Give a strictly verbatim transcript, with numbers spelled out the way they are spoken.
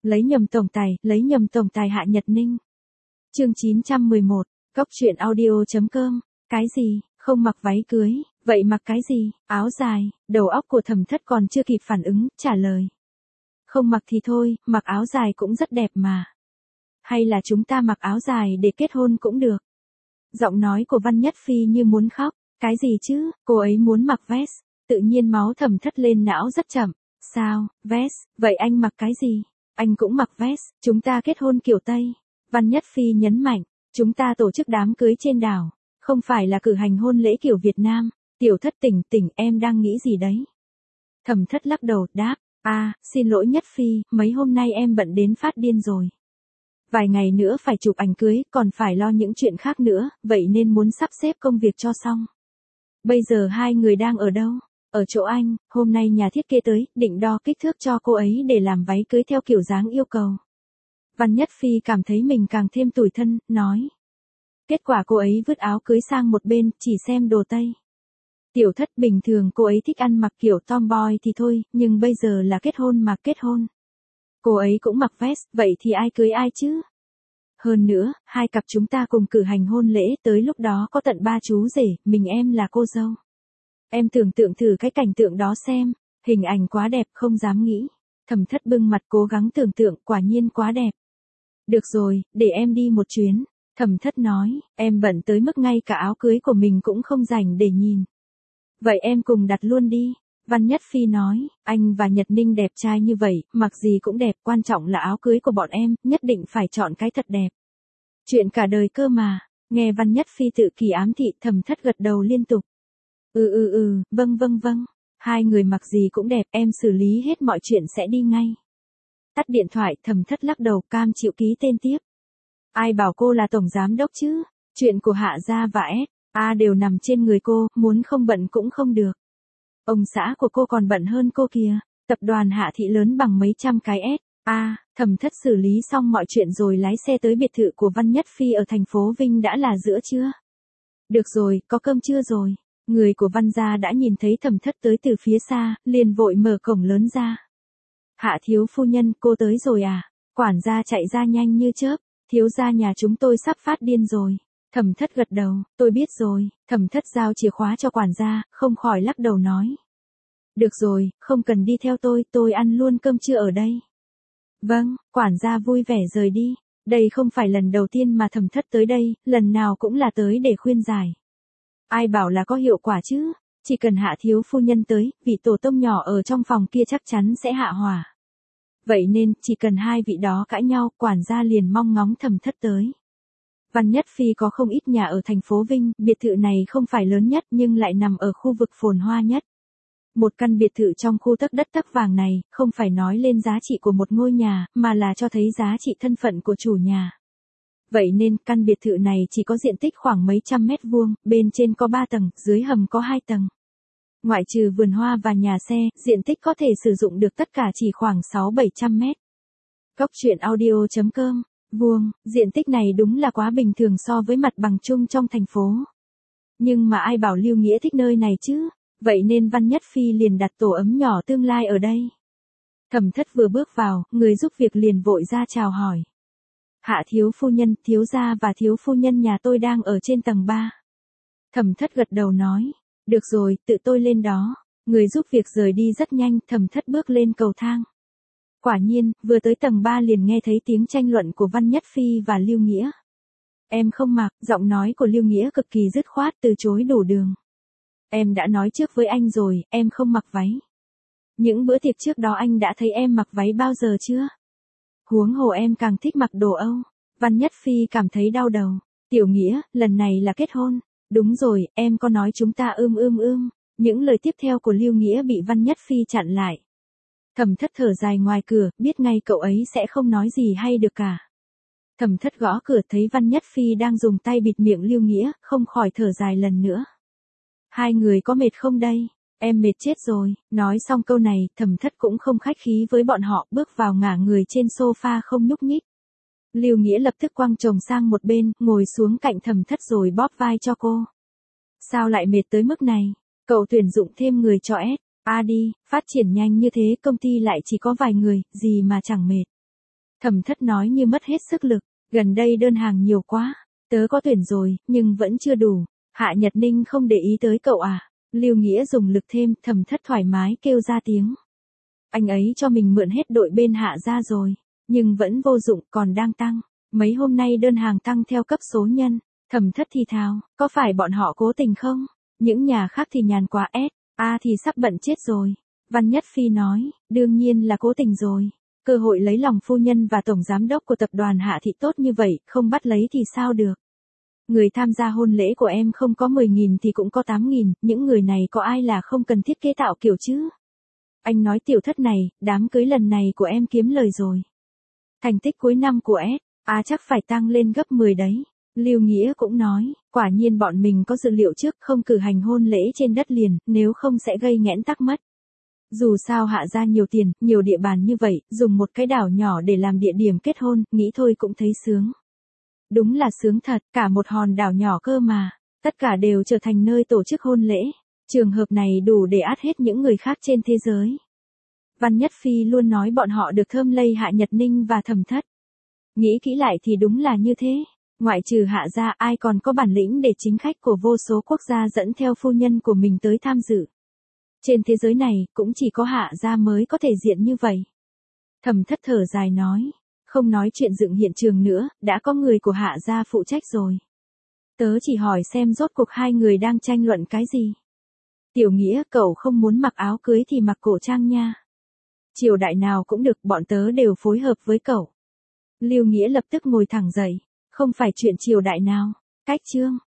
Lấy nhầm tổng tài, lấy nhầm tổng tài Hạ Nhật Ninh. Chương chín trăm mười một, Cốc truyện audio chấm com. Cái gì, không mặc váy cưới, vậy mặc cái gì, áo dài, đầu óc của Thẩm Thất còn chưa kịp phản ứng, trả lời. Không mặc thì thôi, mặc áo dài cũng rất đẹp mà. Hay là chúng ta mặc áo dài để kết hôn cũng được. Giọng nói của Văn Nhất Phi như muốn khóc, cái gì chứ, cô ấy muốn mặc vest, tự nhiên máu Thẩm Thất lên não rất chậm. Sao, vest, vậy anh mặc cái gì? Anh cũng mặc vest, chúng ta kết hôn kiểu Tây. Văn Nhất Phi nhấn mạnh, chúng ta tổ chức đám cưới trên đảo, không phải là cử hành hôn lễ kiểu Việt Nam. Tiểu Thất tỉnh tỉnh, em đang nghĩ gì đấy? Thẩm Thất lắc đầu, đáp, à, xin lỗi Nhất Phi, mấy hôm nay em bận đến phát điên rồi. Vài ngày nữa phải chụp ảnh cưới, còn phải lo những chuyện khác nữa, vậy nên muốn sắp xếp công việc cho xong. Bây giờ hai người đang ở đâu? Ở chỗ anh, hôm nay nhà thiết kế tới, định đo kích thước cho cô ấy để làm váy cưới theo kiểu dáng yêu cầu. Văn Nhất Phi cảm thấy mình càng thêm tủi thân, nói. Kết quả cô ấy vứt áo cưới sang một bên, chỉ xem đồ Tây. Tiểu Thất, bình thường cô ấy thích ăn mặc kiểu tomboy thì thôi, nhưng bây giờ là kết hôn mà kết hôn. Cô ấy cũng mặc vest, vậy thì ai cưới ai chứ? Hơn nữa, hai cặp chúng ta cùng cử hành hôn lễ, tới lúc đó có tận ba chú rể, mình em là cô dâu. Em tưởng tượng thử cái cảnh tượng đó xem, hình ảnh quá đẹp không dám nghĩ. Thẩm Thất bưng mặt cố gắng tưởng tượng, quả nhiên quá đẹp. Được rồi, để em đi một chuyến. Thẩm Thất nói, em bận tới mức ngay cả áo cưới của mình cũng không rảnh để nhìn. Vậy em cùng đặt luôn đi. Văn Nhất Phi nói, anh và Nhật Ninh đẹp trai như vậy, mặc gì cũng đẹp, quan trọng là áo cưới của bọn em, nhất định phải chọn cái thật đẹp. Chuyện cả đời cơ mà. Nghe Văn Nhất Phi tự kỳ ám thị, Thẩm Thất gật đầu liên tục. Ừ ừ ừ, vâng vâng vâng. Hai người mặc gì cũng đẹp, em xử lý hết mọi chuyện sẽ đi ngay. Tắt điện thoại, Thẩm Thất lắc đầu, cam chịu ký tên tiếp. Ai bảo cô là tổng giám đốc chứ? Chuyện của Hạ gia và ét a đều nằm trên người cô, muốn không bận cũng không được. Ông xã của cô còn bận hơn cô kìa. Tập đoàn Hạ thị lớn bằng mấy trăm cái ét a. Thẩm Thất xử lý xong mọi chuyện rồi lái xe tới biệt thự của Văn Nhất Phi ở thành phố Vinh. Đã là giữa trưa. Được rồi, có cơm trưa rồi. Người của Văn gia đã nhìn thấy Thẩm Thất tới từ phía xa, liền vội mở cổng lớn ra. Hạ thiếu phu nhân, cô tới rồi à? Quản gia chạy ra nhanh như chớp. Thiếu gia nhà chúng tôi sắp phát điên rồi. Thẩm Thất gật đầu, tôi biết rồi. Thẩm Thất giao chìa khóa cho quản gia, không khỏi lắc đầu nói. Được rồi, không cần đi theo tôi, tôi ăn luôn cơm trưa ở đây. Vâng, quản gia vui vẻ rời đi. Đây không phải lần đầu tiên mà Thẩm Thất tới đây, lần nào cũng là tới để khuyên giải. Ai bảo là có hiệu quả chứ, chỉ cần Hạ thiếu phu nhân tới, vị tổ tông nhỏ ở trong phòng kia chắc chắn sẽ hạ hỏa. Vậy nên, chỉ cần hai vị đó cãi nhau, quản gia liền mong ngóng Thẩm Thất tới. Văn Nhất Phi có không ít nhà ở thành phố Vinh, biệt thự này không phải lớn nhất nhưng lại nằm ở khu vực phồn hoa nhất. Một căn biệt thự trong khu tấc đất tấc vàng này, không phải nói lên giá trị của một ngôi nhà, mà là cho thấy giá trị thân phận của chủ nhà. Vậy nên, căn biệt thự này chỉ có diện tích khoảng mấy trăm mét vuông, bên trên có ba tầng, dưới hầm có hai tầng. Ngoại trừ vườn hoa và nhà xe, diện tích có thể sử dụng được tất cả chỉ khoảng sáu bảy trăm mét. Cốc truyện audio chấm com, vuông, diện tích này đúng là quá bình thường so với mặt bằng chung trong thành phố. Nhưng mà ai bảo Lưu Nghĩa thích nơi này chứ, vậy nên Văn Nhất Phi liền đặt tổ ấm nhỏ tương lai ở đây. Thẩm Thất vừa bước vào, người giúp việc liền vội ra chào hỏi. Hạ thiếu phu nhân, thiếu gia và thiếu phu nhân nhà tôi đang ở trên tầng ba. Thẩm Thất gật đầu nói, được rồi, tự tôi lên đó. Người giúp việc rời đi rất nhanh, Thẩm Thất bước lên cầu thang. Quả nhiên, vừa tới tầng ba liền nghe thấy tiếng tranh luận của Văn Nhất Phi và Lưu Nghĩa. Em không mặc, giọng nói của Lưu Nghĩa cực kỳ dứt khoát, từ chối đổ đường. Em đã nói trước với anh rồi, em không mặc váy. Những bữa tiệc trước đó anh đã thấy em mặc váy bao giờ chưa? Huống hồ em càng thích mặc đồ Âu. Văn Nhất Phi cảm thấy đau đầu. Tiểu Nghĩa, lần này là kết hôn. Đúng rồi, em có nói chúng ta ưm ưm ưm. Những lời tiếp theo của Lưu Nghĩa bị Văn Nhất Phi chặn lại. Thẩm Thất thở dài ngoài cửa, biết ngay cậu ấy sẽ không nói gì hay được cả. Thẩm Thất gõ cửa thấy Văn Nhất Phi đang dùng tay bịt miệng Lưu Nghĩa, không khỏi thở dài lần nữa. Hai người có mệt không đây? Em mệt chết rồi. Nói xong câu này, Thẩm Thất cũng không khách khí với bọn họ, bước vào ngả người trên sofa không nhúc nhích. Lưu Nghĩa lập tức quăng chồng sang một bên, ngồi xuống cạnh Thẩm Thất rồi bóp vai cho cô. Sao lại mệt tới mức này? Cậu tuyển dụng thêm người cho ét a đi, phát triển nhanh như thế công ty lại chỉ có vài người, gì mà chẳng mệt. Thẩm Thất nói như mất hết sức lực, gần đây đơn hàng nhiều quá, tớ có tuyển rồi, nhưng vẫn chưa đủ. Hạ Nhật Ninh không để ý tới cậu à? Lưu Nghĩa dùng lực thêm, Thẩm Thất thoải mái kêu ra tiếng. Anh ấy cho mình mượn hết đội bên Hạ gia rồi, nhưng vẫn vô dụng, còn đang tăng. Mấy hôm nay đơn hàng tăng theo cấp số nhân. Thẩm Thất thì thào, có phải bọn họ cố tình không? Những nhà khác thì nhàn quá ép, a thì sắp bận chết rồi. Văn Nhất Phi nói, đương nhiên là cố tình rồi. Cơ hội lấy lòng phu nhân và tổng giám đốc của tập đoàn Hạ Thị tốt như vậy, không bắt lấy thì sao được. Người tham gia hôn lễ của em không có mười nghìn thì cũng có tám nghìn, những người này có ai là không cần thiết kế tạo kiểu chứ? Anh nói Tiểu Thất này, đám cưới lần này của em kiếm lời rồi. Thành tích cuối năm của S, à chắc phải tăng lên gấp mười đấy. Lưu Nghĩa cũng nói, quả nhiên bọn mình có dự liệu trước không cử hành hôn lễ trên đất liền, nếu không sẽ gây nghẽn tắc mất. Dù sao Hạ ra nhiều tiền, nhiều địa bàn như vậy, dùng một cái đảo nhỏ để làm địa điểm kết hôn, nghĩ thôi cũng thấy sướng. Đúng là sướng thật, cả một hòn đảo nhỏ cơ mà, tất cả đều trở thành nơi tổ chức hôn lễ. Trường hợp này đủ để át hết những người khác trên thế giới. Văn Nhất Phi luôn nói bọn họ được thơm lây Hạ Nhật Ninh và Thẩm Thất. Nghĩ kỹ lại thì đúng là như thế. Ngoại trừ Hạ gia, ai còn có bản lĩnh để chính khách của vô số quốc gia dẫn theo phu nhân của mình tới tham dự. Trên thế giới này, cũng chỉ có Hạ gia mới có thể diện như vậy. Thẩm Thất thở dài nói, không nói chuyện dựng hiện trường nữa, đã có người của Hạ gia phụ trách rồi. Tớ chỉ hỏi xem rốt cuộc hai người đang tranh luận cái gì. Tiểu Nghĩa, cậu không muốn mặc áo cưới thì mặc cổ trang nha. Triều đại nào cũng được, bọn tớ đều phối hợp với cậu. Lưu Nghĩa lập tức ngồi thẳng dậy, không phải chuyện triều đại nào, cách chương.